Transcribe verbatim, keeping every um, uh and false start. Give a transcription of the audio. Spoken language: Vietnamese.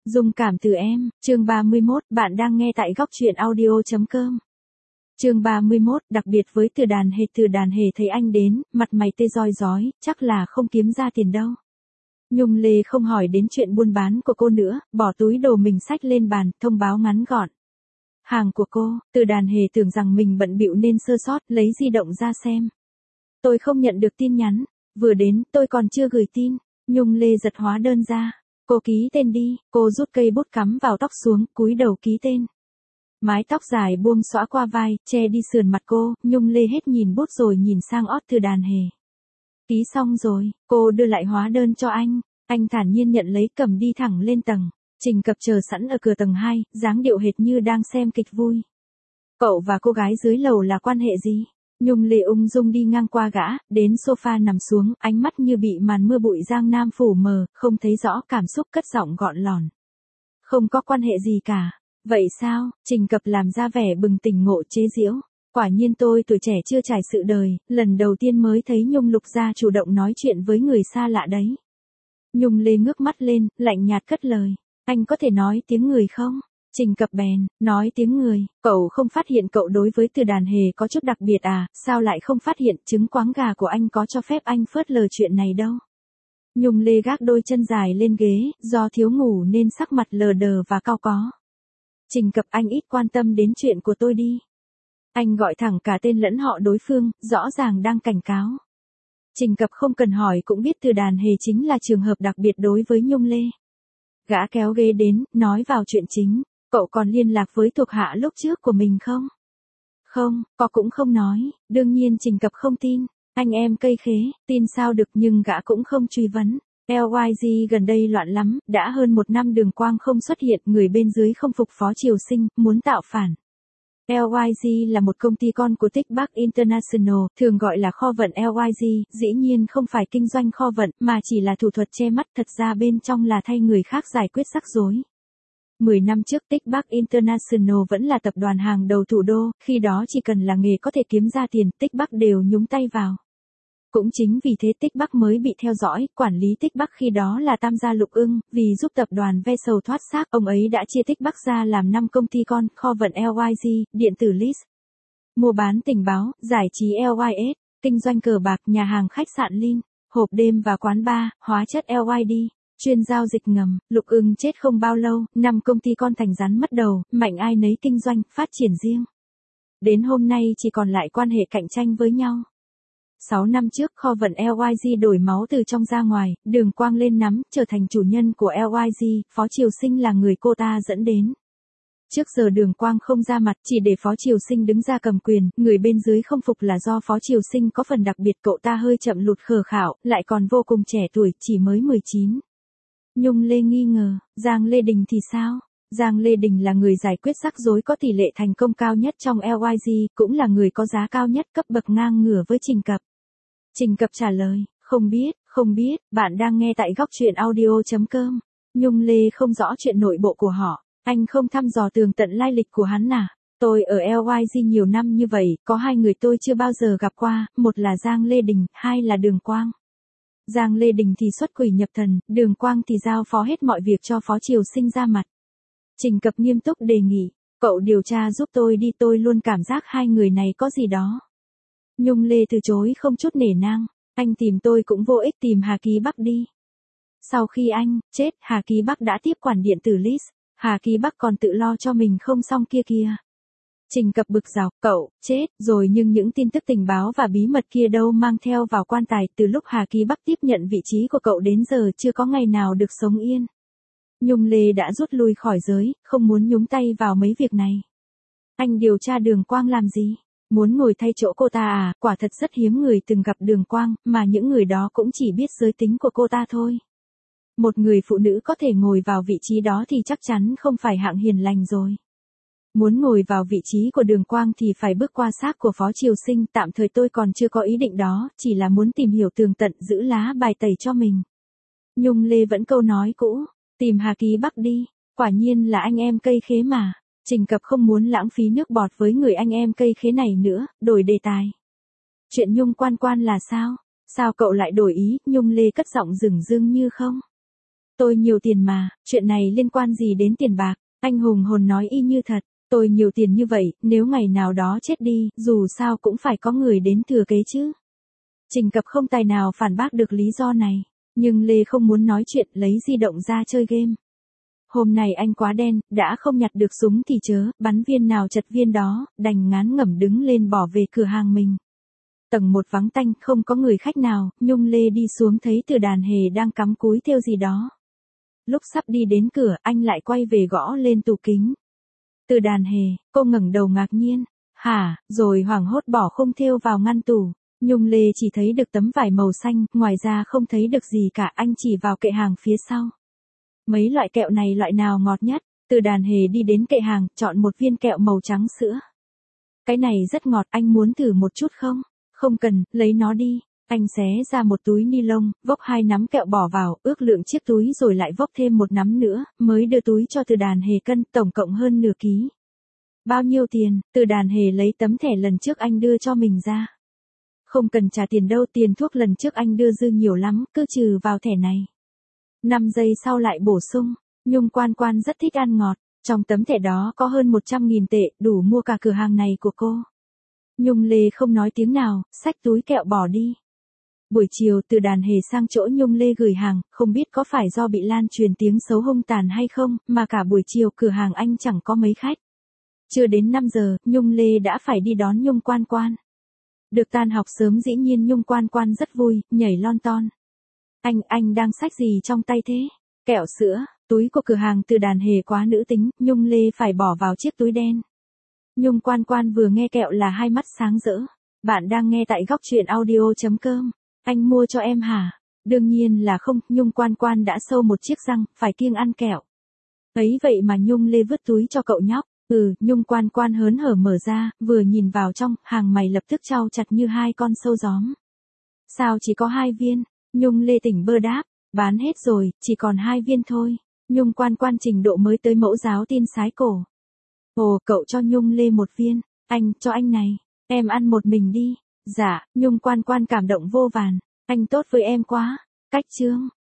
Dung cảm từ em, chương ba mươi mốt, bạn đang nghe tại góc truyện audio.com. Chương ba mươi mốt, đặc biệt với Từ Đàn Hề. Từ Đàn Hề thấy anh đến, mặt mày tê roi rói, chắc là không kiếm ra tiền đâu. Nhung Lê không hỏi đến chuyện buôn bán của cô nữa, bỏ túi đồ mình xách lên bàn, thông báo ngắn gọn. Hàng của cô. Từ Đàn Hề tưởng rằng mình bận bịu nên sơ sót, lấy di động ra xem. Tôi không nhận được tin nhắn, vừa đến, tôi còn chưa gửi tin. Nhung Lê giật hóa đơn ra. Cô ký tên đi. Cô rút cây bút cắm vào tóc xuống, cúi đầu ký tên. Mái tóc dài buông xõa qua vai, che đi sườn mặt cô. Nhung Lê hết nhìn bút rồi nhìn sang ót Từ Đàn Hề. Ký xong rồi, cô đưa lại hóa đơn cho anh. Anh thản nhiên nhận lấy, cầm đi thẳng lên tầng. Trình Cập chờ sẵn ở cửa tầng hai, dáng điệu hệt như đang xem kịch vui. Cậu và cô gái dưới lầu là quan hệ gì? Nhung Lê ung dung đi ngang qua gã, đến sofa nằm xuống, ánh mắt như bị màn mưa bụi Giang Nam phủ mờ, không thấy rõ cảm xúc, cất giọng gọn lỏn. Không có quan hệ gì cả. Vậy sao? Trình Cập làm ra vẻ bừng tỉnh ngộ, chế giễu. Quả nhiên tôi tuổi trẻ chưa trải sự đời, lần đầu tiên mới thấy Nhung Lục gia chủ động nói chuyện với người xa lạ đấy. Nhung Lê ngước mắt lên, lạnh nhạt cất lời. Anh có thể nói tiếng người không? Trình Cập bèn, nói tiếng người. Cậu không phát hiện cậu đối với Từ Đàn Hề có chút đặc biệt à, sao lại không phát hiện? Trứng quáng gà của anh có cho phép anh phớt lờ chuyện này đâu. Nhung Lê gác đôi chân dài lên ghế, do thiếu ngủ nên sắc mặt lờ đờ và cau có. Trình Cập, anh ít quan tâm đến chuyện của tôi đi. Anh gọi thẳng cả tên lẫn họ đối phương, rõ ràng đang cảnh cáo. Trình Cập không cần hỏi cũng biết Từ Đàn Hề chính là trường hợp đặc biệt đối với Nhung Lê. Gã kéo ghế đến, nói vào chuyện chính. Cậu còn liên lạc với thuộc hạ lúc trước của mình không? Không, có cũng không nói. Đương nhiên Trình Cập không tin. Anh em cây khế, tin sao được, nhưng gã cũng không truy vấn. lờ i giê gần đây loạn lắm, đã hơn một năm Đường Quang không xuất hiện, người bên dưới không phục Phó Triều Sinh, muốn tạo phản. lờ i giê là một công ty con của Tích Bắc International, thường gọi là kho vận lờ i giê, dĩ nhiên không phải kinh doanh kho vận, mà chỉ là thủ thuật che mắt, thật ra bên trong là thay người khác giải quyết rắc rối. Mười năm trước Tích Bắc International vẫn là tập đoàn hàng đầu thủ đô, khi đó chỉ cần là nghề có thể kiếm ra tiền, Tích Bắc đều nhúng tay vào. Cũng chính vì thế Tích Bắc mới bị theo dõi, quản lý Tích Bắc khi đó là Tam gia Lục Ưng, vì giúp tập đoàn ve sầu thoát xác, ông ấy đã chia Tích Bắc ra làm năm công ty con, kho vận lờ i giê, điện tử lít, mua bán tình báo, giải trí lờ i ét, kinh doanh cờ bạc, nhà hàng khách sạn Lin, hộp đêm và quán bar, hóa chất lờ i đê, chuyên giao dịch ngầm. Lục Ưng chết không bao lâu, năm công ty con thành rắn mất đầu, mạnh ai nấy kinh doanh, phát triển riêng. Đến hôm nay chỉ còn lại quan hệ cạnh tranh với nhau. Sáu năm trước kho vận lờ i giê đổi máu từ trong ra ngoài, Đường Quang lên nắm, trở thành chủ nhân của lờ i giê, Phó Triều Sinh là người cô ta dẫn đến. Trước giờ Đường Quang không ra mặt, chỉ để Phó Triều Sinh đứng ra cầm quyền, người bên dưới không phục là do Phó Triều Sinh có phần đặc biệt, cậu ta hơi chậm lụt khờ khảo, lại còn vô cùng trẻ tuổi, chỉ mới mười chín. Nhung Lê nghi ngờ, Giang Lê Đình thì sao? Giang Lê Đình là người giải quyết rắc rối có tỷ lệ thành công cao nhất trong lờ i giê, cũng là người có giá cao nhất, cấp bậc ngang ngửa với Trình Cập. Trình Cập trả lời, không biết, không biết, bạn đang nghe tại góc truyện audio.com. Nhung Lê không rõ chuyện nội bộ của họ, anh không thăm dò tường tận lai lịch của hắn à? Tôi ở lờ i giê nhiều năm như vậy, có hai người tôi chưa bao giờ gặp qua, một là Giang Lê Đình, hai là Đường Quang. Giang Lê Đình thì xuất quỷ nhập thần, Đường Quang thì giao phó hết mọi việc cho Phó Triều Sinh ra mặt. Trình Cập nghiêm túc đề nghị, cậu điều tra giúp tôi đi, tôi luôn cảm giác hai người này có gì đó. Nhung Lê từ chối không chút nể nang, anh tìm tôi cũng vô ích, tìm Hà Ký Bắc đi. Sau khi anh chết, Hà Ký Bắc đã tiếp quản điện tử lít, Hà Ký Bắc còn tự lo cho mình không xong kia kìa. Trình Cập bực dọc, cậu chết rồi nhưng những tin tức tình báo và bí mật kia đâu mang theo vào quan tài, từ lúc Hà Ký Bắc tiếp nhận vị trí của cậu đến giờ chưa có ngày nào được sống yên. Nhung Lê đã rút lui khỏi giới, không muốn nhúng tay vào mấy việc này. Anh điều tra Đường Quang làm gì? Muốn ngồi thay chỗ cô ta à? Quả thật rất hiếm người từng gặp Đường Quang, mà những người đó cũng chỉ biết giới tính của cô ta thôi. Một người phụ nữ có thể ngồi vào vị trí đó thì chắc chắn không phải hạng hiền lành rồi. Muốn ngồi vào vị trí của Đường Quang thì phải bước qua xác của Phó Triều Sinh, tạm thời tôi còn chưa có ý định đó, chỉ là muốn tìm hiểu tường tận, giữ lá bài tẩy cho mình. Nhung Lê vẫn câu nói cũ, tìm Hà Ký Bắc đi, quả nhiên là anh em cây khế mà. Trình Cập không muốn lãng phí nước bọt với người anh em cây khế này nữa, đổi đề tài. Chuyện Nhung Quan Quan là sao? Sao cậu lại đổi ý? Nhung Lê cất giọng dửng dưng như không. Tôi nhiều tiền mà, chuyện này liên quan gì đến tiền bạc, anh hùng hồn nói y như thật. Tôi nhiều tiền như vậy, nếu ngày nào đó chết đi, dù sao cũng phải có người đến thừa kế chứ. Trình Cập không tài nào phản bác được lý do này, nhưng Lê không muốn nói chuyện, lấy di động ra chơi game. Hôm nay anh quá đen, đã không nhặt được súng thì chớ, bắn viên nào chật viên đó, đành ngán ngẩm đứng lên bỏ về cửa hàng mình. Tầng một vắng tanh, không có người khách nào, Nhung Lê đi xuống thấy Từ Đàn Hề đang cắm cúi thêu gì đó. Lúc sắp đi đến cửa, anh lại quay về gõ lên tủ kính. Từ Đàn Hề, cô ngẩng đầu ngạc nhiên. Hả, rồi hoảng hốt bỏ khung thêu vào ngăn tủ. Nhung Lê chỉ thấy được tấm vải màu xanh, ngoài ra không thấy được gì cả, anh chỉ vào kệ hàng phía sau. Mấy loại kẹo này loại nào ngọt nhất? Từ Đàn Hề đi đến kệ hàng, chọn một viên kẹo màu trắng sữa. Cái này rất ngọt, anh muốn thử một chút không? Không cần, lấy nó đi. Anh xé ra một túi ni lông, vốc hai nắm kẹo bỏ vào, ước lượng chiếc túi rồi lại vốc thêm một nắm nữa, mới đưa túi cho Từ Đàn Hề cân, tổng cộng hơn nửa ký. Bao nhiêu tiền? Từ Đàn Hề lấy tấm thẻ lần trước anh đưa cho mình ra. Không cần trả tiền đâu, tiền thuốc lần trước anh đưa dư nhiều lắm, cứ trừ vào thẻ này. năm giây sau lại bổ sung, Nhung Quan Quan rất thích ăn ngọt, trong tấm thẻ đó có hơn một trăm nghìn tệ, đủ mua cả cửa hàng này của cô. Nhung Lê không nói tiếng nào, xách túi kẹo bỏ đi. Buổi chiều Từ Đàn Hề sang chỗ Nhung Lê gửi hàng, không biết có phải do bị lan truyền tiếng xấu hung tàn hay không, mà cả buổi chiều cửa hàng anh chẳng có mấy khách. Chưa đến năm giờ, Nhung Lê đã phải đi đón Nhung Quan Quan. Được tan học sớm dĩ nhiên Nhung Quan Quan rất vui, nhảy lon ton. Anh, anh đang xách gì trong tay thế? Kẹo sữa, túi của cửa hàng Từ Đàn Hề quá nữ tính, Nhung Lê phải bỏ vào chiếc túi đen. Nhung Quan Quan vừa nghe kẹo là hai mắt sáng rỡ. Bạn đang nghe tại góc truyện audio chấm com. Anh mua cho em hả? Đương nhiên là không, Nhung Quan Quan đã sâu một chiếc răng, phải kiêng ăn kẹo. Ấy vậy mà Nhung Lê vứt túi cho cậu nhóc. Ừ, Nhung Quan Quan hớn hở mở ra, vừa nhìn vào trong, hàng mày lập tức chau chặt như hai con sâu gióm. Sao chỉ có hai viên? Nhung Lê tỉnh bơ đáp, bán hết rồi, chỉ còn hai viên thôi. Nhung Quan Quan trình độ mới tới mẫu giáo tin sái cổ. Ồ, cậu cho Nhung Lê một viên, anh, cho anh này, em ăn một mình đi. Dạ, Nhung Quan Quan cảm động vô vàn, anh tốt với em quá. Cách chương.